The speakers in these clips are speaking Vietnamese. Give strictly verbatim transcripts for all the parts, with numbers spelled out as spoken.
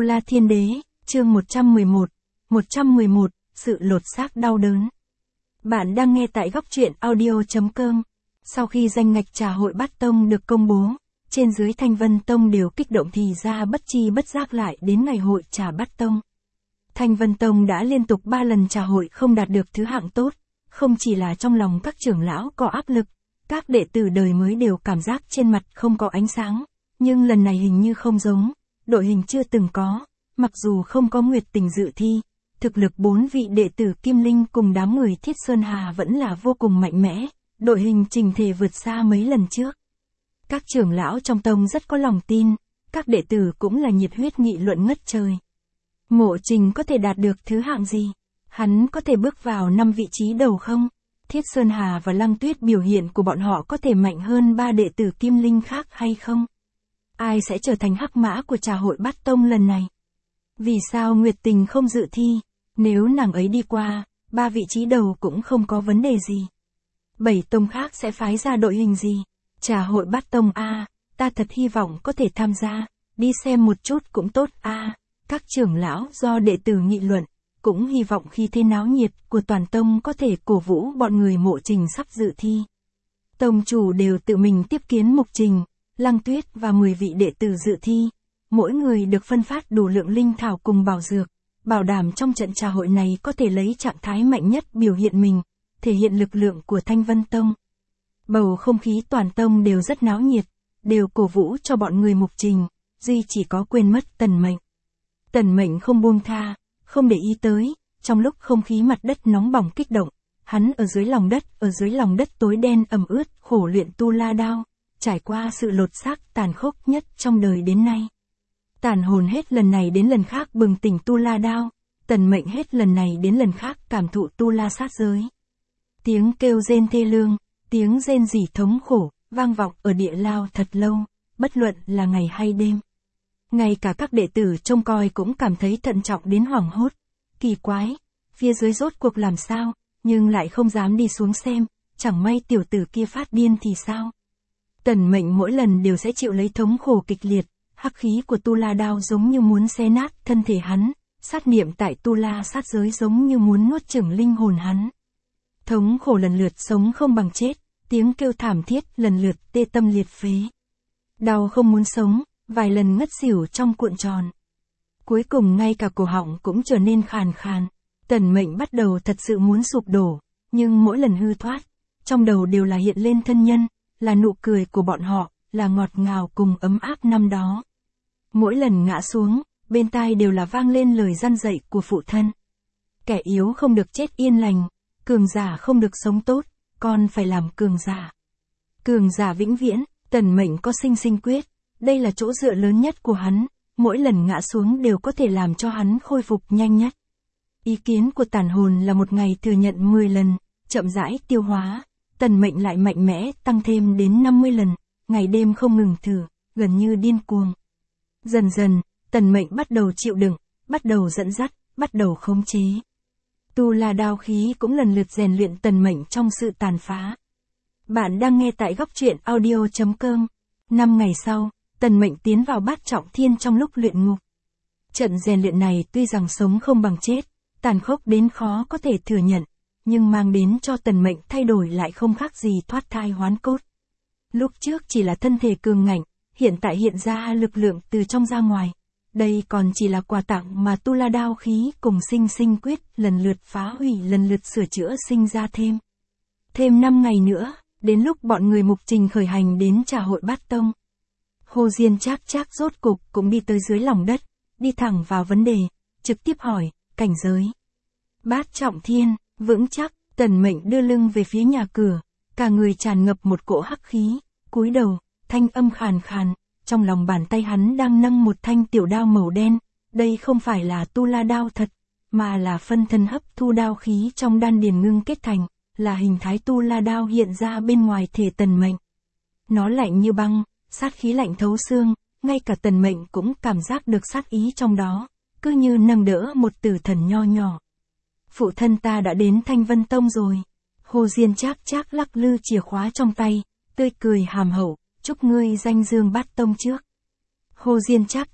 La Thiên Đế, chương một trăm mười một, một trăm mười một, sự lột xác đau đớn. Bạn đang nghe tại góc truyện audio chấm com. Sau khi danh ngạch trà hội Bát Tông được công bố, trên dưới Thanh Vân Tông đều kích động thì ra bất chi bất giác lại đến ngày hội trà Bát Tông. Thanh Vân Tông đã liên tục ba lần trà hội không đạt được thứ hạng tốt, không chỉ là trong lòng các trưởng lão có áp lực, các đệ tử đời mới đều cảm giác trên mặt không có ánh sáng, nhưng lần này hình như không giống, đội hình chưa từng có, mặc dù không có Nguyệt Tình dự thi, thực lực bốn vị đệ tử Kim Linh cùng đám người Thiết Sơn Hà vẫn là vô cùng mạnh mẽ, đội hình trình thể vượt xa mấy lần trước. Các trưởng lão trong tông rất có lòng tin, các đệ tử cũng là nhiệt huyết nghị luận ngất trời. Mộ Trình có thể đạt được thứ hạng gì? Hắn có thể bước vào năm vị trí đầu không? Thiết Sơn Hà và Lăng Tuyết biểu hiện của bọn họ có thể mạnh hơn ba đệ tử Kim Linh khác hay không? Ai sẽ trở thành hắc mã của trà hội Bát Tông lần này? Vì sao Nguyệt Tình không dự thi? Nếu nàng ấy đi qua, ba vị trí đầu cũng không có vấn đề gì. Bảy tông khác sẽ phái ra đội hình gì? Trà hội Bát Tông a, ta thật hy vọng có thể tham gia, đi xem một chút cũng tốt a. Các trưởng lão do đệ tử nghị luận, cũng hy vọng khi thế náo nhiệt của toàn tông có thể cổ vũ bọn người Mộ Trình sắp dự thi. Tông chủ đều tự mình tiếp kiến Mục Trình, Lăng Tuyết và mười vị đệ tử dự thi, mỗi người được phân phát đủ lượng linh thảo cùng bảo dược, bảo đảm trong trận trà hội này có thể lấy trạng thái mạnh nhất biểu hiện mình, thể hiện lực lượng của Thanh Vân Tông. Bầu không khí toàn tông đều rất náo nhiệt, đều cổ vũ cho bọn người Mục Trình, duy chỉ có quên mất Tần Mệnh. Tần Mệnh không buông tha, không để ý tới, trong lúc không khí mặt đất nóng bỏng kích động, hắn ở dưới lòng đất, ở dưới lòng đất tối đen ẩm ướt khổ luyện tu la đao, trải qua sự lột xác tàn khốc nhất trong đời đến nay. Tàn hồn hết lần này đến lần khác bừng tỉnh tu la đao, Tần Mệnh hết lần này đến lần khác cảm thụ tu la sát giới. Tiếng kêu rên thê lương, tiếng rên rỉ thống khổ, vang vọng ở địa lao thật lâu, bất luận là ngày hay đêm. Ngay cả các đệ tử trông coi cũng cảm thấy thận trọng đến hoảng hốt. Kỳ quái, phía dưới rốt cuộc làm sao, nhưng lại không dám đi xuống xem, chẳng may tiểu tử kia phát điên thì sao. Tần Mệnh mỗi lần đều sẽ chịu lấy thống khổ kịch liệt, hắc khí của tu la đao giống như muốn xé nát thân thể hắn, sát niệm tại tu la sát giới giống như muốn nuốt chửng linh hồn hắn. Thống khổ lần lượt sống không bằng chết, tiếng kêu thảm thiết lần lượt tê tâm liệt phế. Đau không muốn sống, vài lần ngất xỉu trong cuộn tròn. Cuối cùng ngay cả cổ họng cũng trở nên khàn khàn. Tần Mệnh bắt đầu thật sự muốn sụp đổ, nhưng mỗi lần hư thoát, trong đầu đều là hiện lên thân nhân, là nụ cười của bọn họ, là ngọt ngào cùng ấm áp năm đó. Mỗi lần ngã xuống, bên tai đều là vang lên lời răn dạy của phụ thân. Kẻ yếu không được chết yên lành, cường giả không được sống tốt, con phải làm cường giả. Cường giả vĩnh viễn, Tần Mệnh có sinh sinh quyết, đây là chỗ dựa lớn nhất của hắn, mỗi lần ngã xuống đều có thể làm cho hắn khôi phục nhanh nhất. Ý kiến của tàn hồn là một ngày thừa nhận mười lần, chậm rãi tiêu hóa, Tần Mệnh lại mạnh mẽ tăng thêm đến năm mươi lần, ngày đêm không ngừng thử, gần như điên cuồng. Dần dần, Tần Mệnh bắt đầu chịu đựng, bắt đầu dẫn dắt, bắt đầu khống chế. Tu la đao khí cũng lần lượt rèn luyện Tần Mệnh trong sự tàn phá. Bạn đang nghe tại góc truyện audio chấm com. Năm ngày sau, Tần Mệnh tiến vào Bát Trọng Thiên trong lúc luyện ngục. Trận rèn luyện này tuy rằng sống không bằng chết, tàn khốc đến khó có thể thừa nhận, nhưng mang đến cho Tần Mệnh thay đổi lại không khác gì thoát thai hoán cốt. Lúc trước chỉ là thân thể cường ngạnh, hiện tại hiện ra lực lượng từ trong ra ngoài. Đây còn chỉ là quà tặng mà tu la đao khí cùng sinh sinh quyết lần lượt phá hủy lần lượt sửa chữa sinh ra thêm. Thêm năm ngày nữa, đến lúc bọn người Mục Trình khởi hành đến trà hội Bát Tông. Hồ Diên Trác Trác rốt cục cũng đi tới dưới lòng đất, đi thẳng vào vấn đề, trực tiếp hỏi, cảnh giới. Bát Trọng Thiên, vững chắc, Tần Mệnh đưa lưng về phía nhà cửa, cả người tràn ngập một cỗ hắc khí, cúi đầu, thanh âm khàn khàn, trong lòng bàn tay hắn đang nâng một thanh tiểu đao màu đen, đây không phải là tu la đao thật, mà là phân thân hấp thu đao khí trong đan điền ngưng kết thành, là hình thái tu la đao hiện ra bên ngoài thể Tần Mệnh. Nó lạnh như băng, sát khí lạnh thấu xương, ngay cả Tần Mệnh cũng cảm giác được sát ý trong đó, cứ như nâng đỡ một tử thần nho nhỏ. Phụ thân ta đã đến Thanh Vân Tông rồi. Hồ Diên Trác Trác lắc lư chìa khóa trong tay, tươi cười hàm hậu, chúc ngươi danh dương Bát Tông trước. Hồ Diên Trác Trác,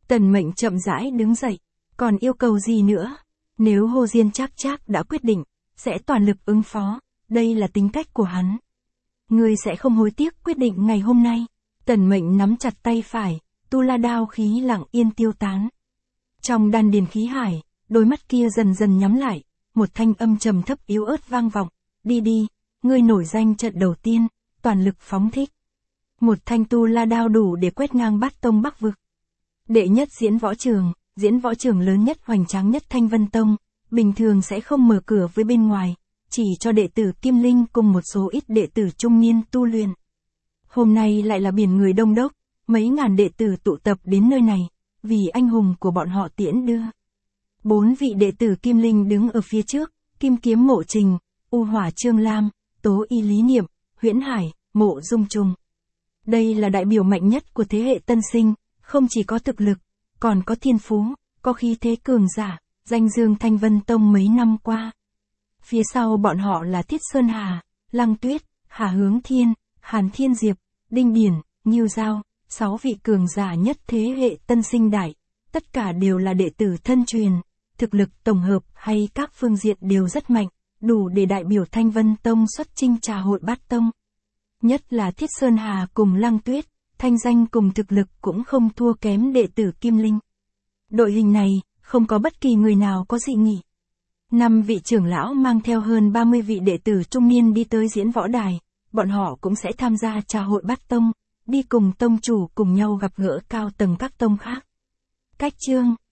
Tần Mệnh chậm rãi đứng dậy, còn yêu cầu gì nữa? Nếu Hồ Diên Trác Trác đã quyết định, sẽ toàn lực ứng phó, đây là tính cách của hắn. Ngươi sẽ không hối tiếc quyết định ngày hôm nay. Tần Mệnh nắm chặt tay phải, tu la đao khí lặng yên tiêu tán. Trong đan điền khí hải, đôi mắt kia dần dần nhắm lại, một thanh âm trầm thấp yếu ớt vang vọng, đi đi, ngươi nổi danh trận đầu tiên, toàn lực phóng thích. Một thanh tu la đao đủ để quét ngang bát tông Bắc vực. Đệ nhất diễn võ trường, diễn võ trường lớn nhất hoành tráng nhất Thanh Vân Tông, bình thường sẽ không mở cửa với bên ngoài, chỉ cho đệ tử Kim Linh cùng một số ít đệ tử trung niên tu luyện. Hôm nay lại là biển người đông đốc, mấy ngàn đệ tử tụ tập đến nơi này, vì anh hùng của bọn họ tiễn đưa. Bốn vị đệ tử Kim Linh đứng ở phía trước, Kim Kiếm Mộ Trình, U Hỏa Trương Lam, Tố Y Lý Niệm, Huyễn Hải, Mộ Dung Trùng. Đây là đại biểu mạnh nhất của thế hệ tân sinh, không chỉ có thực lực, còn có thiên phú, có khí thế cường giả, danh dương Thanh Vân Tông mấy năm qua. Phía sau bọn họ là Thiết Sơn Hà, Lăng Tuyết, Hà Hướng Thiên, Hàn Thiên Diệp, Đinh Điển, Ngưu Giao, sáu vị cường giả nhất thế hệ tân sinh đại, tất cả đều là đệ tử thân truyền, thực lực tổng hợp hay các phương diện đều rất mạnh, đủ để đại biểu Thanh Vân Tông xuất chinh trà hội bát tông. Nhất là Thiết Sơn Hà cùng Lăng Tuyết, thanh danh cùng thực lực cũng không thua kém đệ tử Kim Linh. Đội hình này, không có bất kỳ người nào có dị nghị. Năm vị trưởng lão mang theo hơn ba mươi vị đệ tử trung niên đi tới diễn võ đài, bọn họ cũng sẽ tham gia trà hội bát tông, đi cùng tông chủ cùng nhau gặp gỡ cao tầng các tông khác. Cách chương